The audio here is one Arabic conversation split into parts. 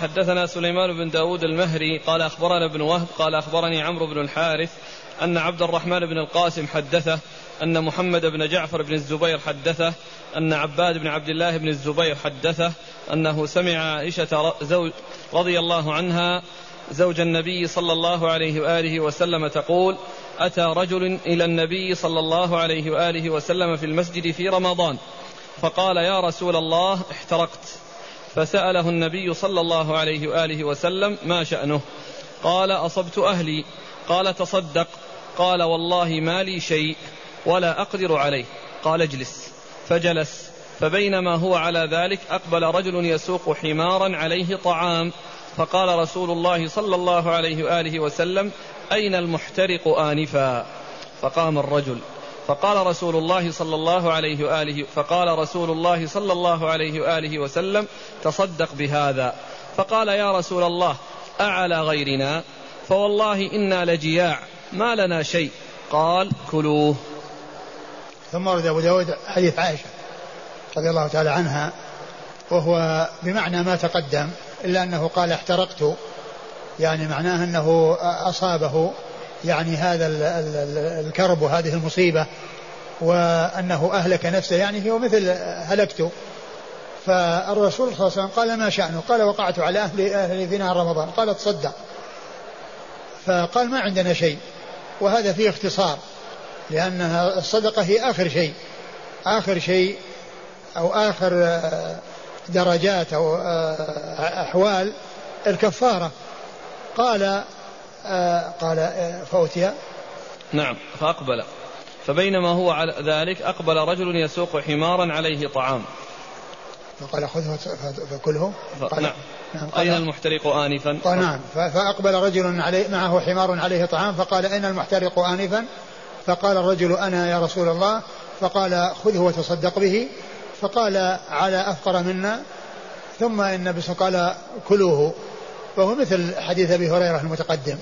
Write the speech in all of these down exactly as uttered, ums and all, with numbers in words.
حدثنا سليمان بن داود المهري قال أخبرنا ابن وهب قال أخبرني عمرو بن الحارث أن عبد الرحمن بن القاسم حدثه أن محمد بن جعفر بن الزبير حدثه أن عباد بن عبد الله بن الزبير حدثه أنه سمع عائشة زوج رضي الله عنها زوج النبي صلى الله عليه وآله وسلم تقول: أتى رجل إلى النبي صلى الله عليه وآله وسلم في المسجد في رمضان فقال: يا رسول الله احترقت. فسأله النبي صلى الله عليه وآله وسلم: ما شأنه؟ قال: أصبت أهلي. قال: تصدق. قال: والله ما لي شيء ولا أقدر عليه. قال: اجلس. فجلس. فبينما هو على ذلك أقبل رجل يسوق حمارا عليه طعام فقال رسول الله صلى الله عليه وآله وسلم: أين المحترق آنفا؟ فقام الرجل فقال رسول الله صلى الله عليه وآله فقال رسول الله صلى الله عليه وآله وسلم: تصدق بهذا. فقال: يا رسول الله أعلى غيرنا؟ فوالله إنا لجياع ما لنا شيء. قال: كلوه. ثم ورد أبو داود حديث عائشة رضي الله تعالى عنها وهو بمعنى ما تقدم إلا أنه قال: احترقت، يعني معناه أنه أصابه يعني هذا الكرب وهذه المصيبة وأنه أهلك نفسه، يعني هو مثل هلكت. فالرسول صلى الله عليه وسلم قال: ما شأنه؟ قال: وقعت على أهلي, أهلي في نهار رمضان. قال: تصدق. فقال: ما عندنا شيء. وهذا فيه اختصار لأنها الصدقة هي آخر شيء آخر شيء أو آخر درجات أو أحوال الكفارة. قال قال فأتي نعم فأقبل فبينما هو على ذلك أقبل رجل يسوق حمارا عليه طعام فقال: خذه فكله. ف... نعم. نعم. أين المحترق آنفا؟ قال: نعم. فأقبل رجل عليه معه حمار عليه طعام فقال: أين المحترق آنفا؟ فقال الرجل: أنا يا رسول الله. فقال: خذه وتصدق به. فقال: على أفقر منا. ثم النبي صلى الله عليه وسلم قال: كلوه. وهو مثل حديث أبي هريرة المتقدم.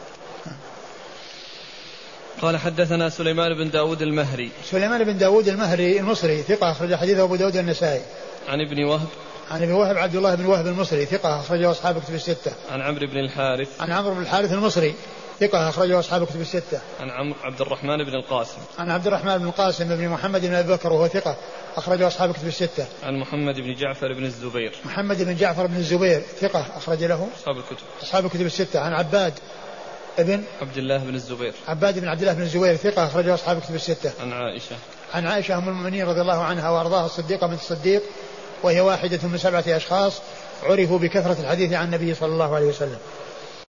قال: حدثنا سليمان بن داود المهري. سليمان بن داود المهري المصري ثقة أخرج حديثه أبو داود النسائي. عن ابن وهب عن ابن وهب عبد الله بن وهب المصري ثقة أخرجه أصحاب كتب الستة. عن عمرو بن الحارث عن عمرو بن الحارث المصري ثقة أخرجه أصحاب كتب الستة. عن عم عبد الرحمن بن القاسم عن عبد الرحمن بن القاسم بن محمد بن أبي بكر وهو ثقة أخرجه أصحاب كتب الستة. عن محمد بن جعفر بن الزبير محمد بن جعفر بن الزبير ثقة أخرج له أصحاب الكتب أصحاب الكتب الستة. عن عباد ابن عبد الله بن الزبير عباد بن عبد الله بن الزبير ثقة أخرجه أصحاب الكتب الستة. عن عائشة عن عائشة أم المؤمنين رضي الله عنها وأرضاها الصديقة بنت الصديق وهي واحدة من سبعة أشخاص عرفوا بكثرة الحديث عن النبي صلى الله عليه وسلم.